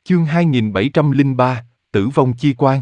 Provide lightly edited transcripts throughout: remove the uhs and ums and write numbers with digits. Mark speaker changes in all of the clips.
Speaker 1: Chương 2703, Tử vong chi quan.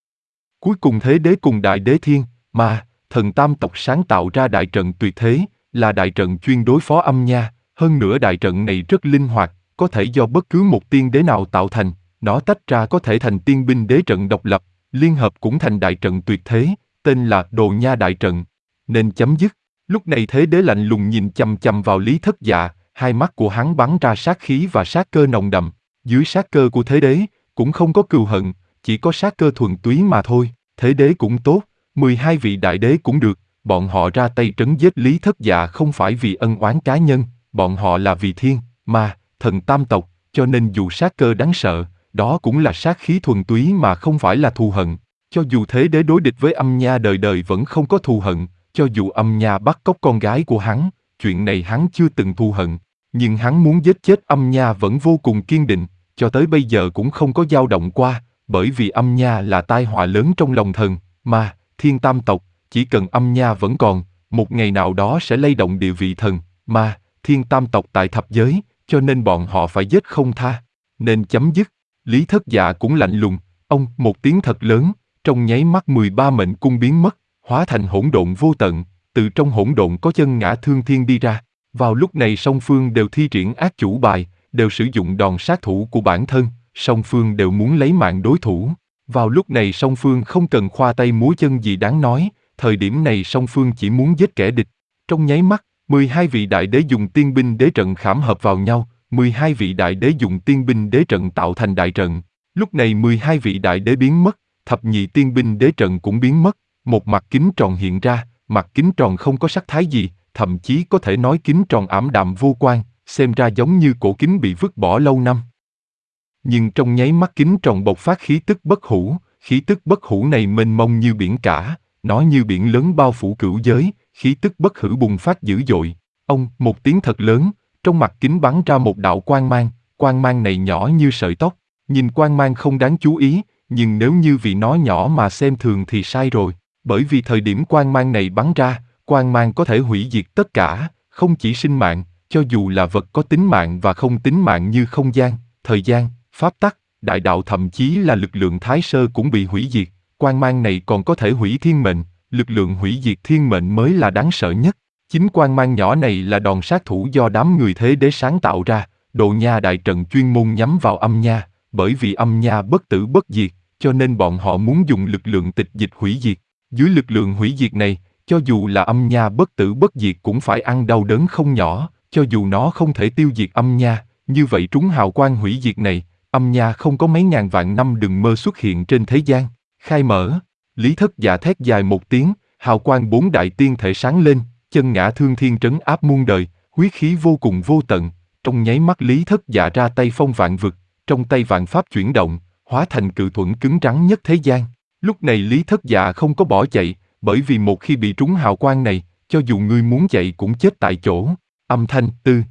Speaker 1: Cuối cùng Thế Đế cùng Đại Đế Thiên, Ma, Thần tam tộc sáng tạo ra đại trận tuyệt thế, là đại trận chuyên đối phó âm nha, hơn nữa đại trận này rất linh hoạt, có thể do bất cứ một tiên đế nào tạo thành, nó tách ra có thể thành tiên binh đế trận độc lập, liên hợp cũng thành đại trận tuyệt thế, tên là Đồ Nha đại trận. Nên chấm dứt. Lúc này Thế Đế lạnh lùng nhìn chằm chằm vào Lý Thất Dạ, hai mắt của hắn bắn ra sát khí và sát cơ nồng đậm. Dưới sát cơ của Thế Đế, cũng không có cừu hận, chỉ có sát cơ thuần túy mà thôi. Thế Đế cũng tốt, 12 vị đại đế cũng được, bọn họ ra tay trấn giết Lý Thất Dạ không phải vì ân oán cá nhân, bọn họ là vì thiên, ma, thần tam tộc, cho nên dù sát cơ đáng sợ, đó cũng là sát khí thuần túy mà không phải là thù hận. Cho dù Thế Đế đối địch với âm nha đời đời vẫn không có thù hận, cho dù âm nha bắt cóc con gái của hắn, chuyện này hắn chưa từng thù hận, nhưng hắn muốn giết chết âm nha vẫn vô cùng kiên định, cho tới bây giờ cũng không có dao động qua, bởi vì âm nha là tai họa lớn trong lòng thần, ma, thiên tam tộc, chỉ cần âm nha vẫn còn, một ngày nào đó sẽ lay động địa vị thần, ma, thiên tam tộc tại thập giới, cho nên bọn họ phải giết không tha, nên chấm dứt. Lý Thất Dạ cũng lạnh lùng, ông một tiếng thật lớn, trong nháy mắt 13 mệnh cung biến mất, hóa thành hỗn độn vô tận, từ trong hỗn độn có chân ngã thương thiên đi ra. Vào lúc này song phương đều thi triển ác chủ bài, đều sử dụng đòn sát thủ của bản thân, song phương đều muốn lấy mạng đối thủ. Vào lúc này song phương không cần khoa tay múa chân gì đáng nói, thời điểm này song phương chỉ muốn giết kẻ địch. Trong nháy mắt, 12 vị đại đế dùng tiên binh đế trận khảm hợp vào nhau, 12 vị đại đế dùng tiên binh đế trận tạo thành đại trận. Lúc này 12 vị đại đế biến mất, thập nhị tiên binh đế trận cũng biến mất, một mặt kính tròn hiện ra, mặt kính tròn không có sắc thái gì, thậm chí có thể nói kính tròn ảm đạm vô quang, xem ra giống như cổ kính bị vứt bỏ lâu năm. Nhưng trong nháy mắt kính tròn bộc phát khí tức bất hủ, khí tức bất hủ này mênh mông như biển cả, nó như biển lớn bao phủ cửu giới, khí tức bất hủ bùng phát dữ dội. Ông, một tiếng thật lớn, trong mặt kính bắn ra một đạo quang mang này nhỏ như sợi tóc, nhìn quang mang không đáng chú ý, nhưng nếu như vì nó nhỏ mà xem thường thì sai rồi, bởi vì thời điểm quang mang này bắn ra, quang mang có thể hủy diệt tất cả, không chỉ sinh mạng, cho dù là vật có tính mạng và không tính mạng như không gian, thời gian, pháp tắc, đại đạo thậm chí là lực lượng thái sơ cũng bị hủy diệt, quang mang này còn có thể hủy thiên mệnh, lực lượng hủy diệt thiên mệnh mới là đáng sợ nhất. Chính quang mang nhỏ này là đòn sát thủ do đám người Thế Đế sáng tạo ra, Đồ Nha đại trận chuyên môn nhắm vào âm nha, bởi vì âm nha bất tử bất diệt, cho nên bọn họ muốn dùng lực lượng tịch dịch hủy diệt. Dưới lực lượng hủy diệt này, cho dù là âm nha bất tử bất diệt cũng phải ăn đau đớn không nhỏ, cho dù nó không thể tiêu diệt âm nha, như vậy trúng hào quang hủy diệt này, âm nha không có mấy ngàn vạn năm đừng mơ xuất hiện trên thế gian. Khai mở, Lý Thất Dạ thét dài một tiếng, hào quang bốn đại tiên thể sáng lên, chân ngã thương thiên trấn áp muôn đời, huyết khí vô cùng vô tận, trong nháy mắt Lý Thất Dạ ra tay phong vạn vực, trong tay vạn pháp chuyển động, hóa thành cự thuẫn cứng rắn nhất thế gian. Lúc này Lý Thất Dạ không có bỏ chạy, bởi vì một khi bị trúng hào quang này, cho dù ngươi muốn chạy cũng chết tại chỗ. Âm thanh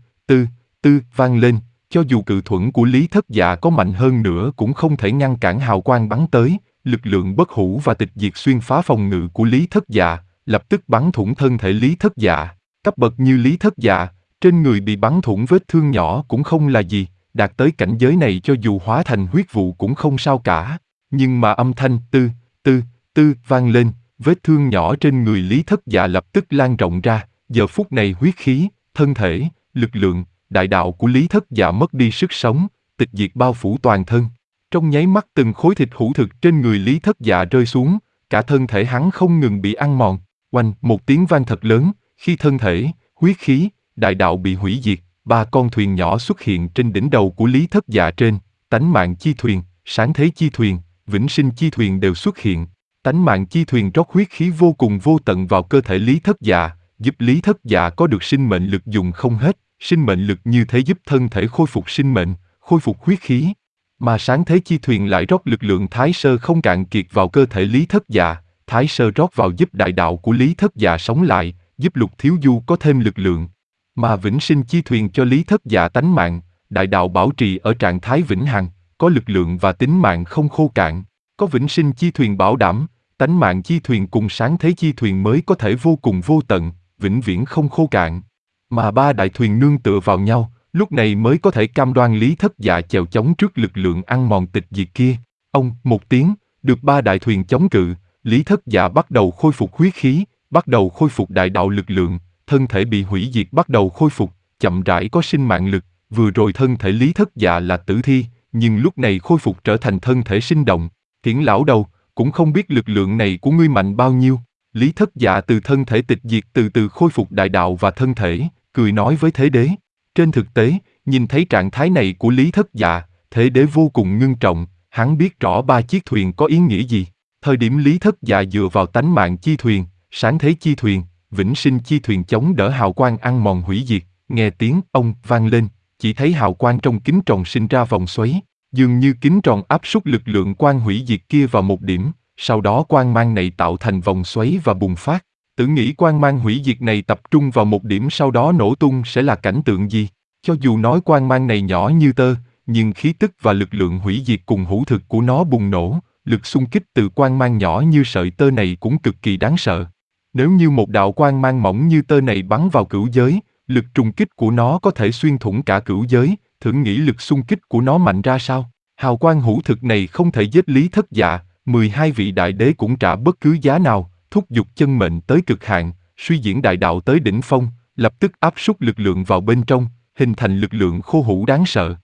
Speaker 1: tư vang lên, cho dù cự thuẫn của Lý Thất Dạ có mạnh hơn nữa cũng không thể ngăn cản hào quang bắn tới, lực lượng bất hủ và tịch diệt xuyên phá phòng ngự của Lý Thất Dạ, lập tức bắn thủng thân thể Lý Thất Dạ. Cấp bậc như Lý Thất Dạ, trên người bị bắn thủng vết thương nhỏ cũng không là gì, đạt tới cảnh giới này cho dù hóa thành huyết vụ cũng không sao cả. Nhưng mà âm thanh tư vang lên, vết thương nhỏ trên người Lý Thất Dạ lập tức lan rộng ra, giờ phút này huyết khí, thân thể, lực lượng, đại đạo của Lý Thất Dạ mất đi sức sống, tịch diệt bao phủ toàn thân. Trong nháy mắt từng khối thịt hữu thực trên người Lý Thất Dạ rơi xuống, cả thân thể hắn không ngừng bị ăn mòn. Oanh, một tiếng vang thật lớn, khi thân thể, huyết khí, đại đạo bị hủy diệt, ba con thuyền nhỏ xuất hiện trên đỉnh đầu của Lý Thất Dạ trên, tánh mạng chi thuyền, sáng thế chi thuyền, vĩnh sinh chi thuyền đều xuất hiện. Tánh mạng chi thuyền rót huyết khí vô cùng vô tận vào cơ thể Lý Thất Dạ, giúp Lý Thất Dạ có được sinh mệnh lực dùng không hết, sinh mệnh lực như thế giúp thân thể khôi phục sinh mệnh, khôi phục huyết khí. Mà sáng thế chi thuyền lại rót lực lượng thái sơ không cạn kiệt vào cơ thể Lý Thất Dạ, thái sơ rót vào giúp đại đạo của Lý Thất Dạ sống lại, giúp Lục Thiếu Du có thêm lực lượng. Mà vĩnh sinh chi thuyền cho Lý Thất Dạ tánh mạng, đại đạo bảo trì ở trạng thái vĩnh hằng, có lực lượng và tính mạng không khô cạn. Có vĩnh sinh chi thuyền bảo đảm, tánh mạng chi thuyền cùng sáng thế chi thuyền mới có thể vô cùng vô tận, vĩnh viễn không khô cạn. Mà ba đại thuyền nương tựa vào nhau, lúc này mới có thể cam đoan Lý Thất Dạ chèo chống trước lực lượng ăn mòn tịch diệt kia. Ông, một tiếng, được 3 đại thuyền chống cự, Lý Thất Dạ bắt đầu khôi phục huyết khí, bắt đầu khôi phục đại đạo lực lượng, thân thể bị hủy diệt bắt đầu khôi phục, chậm rãi có sinh mạng lực, vừa rồi thân thể Lý Thất Dạ là tử thi, nhưng lúc này khôi phục trở thành thân thể sinh động. Thiển lão đầu, cũng không biết lực lượng này của ngươi mạnh bao nhiêu. Lý Thất Dạ từ thân thể tịch diệt từ từ khôi phục đại đạo và thân thể, cười nói với Thế Đế. Trên thực tế, nhìn thấy trạng thái này của Lý Thất Dạ, Thế Đế vô cùng ngưng trọng, hắn biết rõ 3 chiếc thuyền có ý nghĩa gì. Thời điểm Lý Thất Dạ dựa vào tánh mạng chi thuyền, sáng thế chi thuyền, vĩnh sinh chi thuyền chống đỡ hào quang ăn mòn hủy diệt, nghe tiếng ông vang lên, chỉ thấy hào quang trong kính tròn sinh ra vòng xoáy, dường như kính tròn áp suất lực lượng quang hủy diệt kia vào một điểm, sau đó quang mang này tạo thành vòng xoáy và bùng phát. Tự nghĩ quang mang hủy diệt này tập trung vào một điểm sau đó nổ tung sẽ là cảnh tượng gì? Cho dù nói quang mang này nhỏ như tơ, nhưng khí tức và lực lượng hủy diệt cùng hữu thực của nó bùng nổ, lực xung kích từ quang mang nhỏ như sợi tơ này cũng cực kỳ đáng sợ. Nếu như một đạo quang mang mỏng như tơ này bắn vào cửu giới, lực trùng kích của nó có thể xuyên thủng cả cửu giới, thử nghĩ lực xung kích của nó mạnh ra sao? Hào quang hữu thực này không thể giết Lý Thất Dạ, 12 vị đại đế cũng trả bất cứ giá nào, thúc giục chân mệnh tới cực hạn, suy diễn đại đạo tới đỉnh phong, lập tức áp suất lực lượng vào bên trong, hình thành lực lượng khô hủ đáng sợ.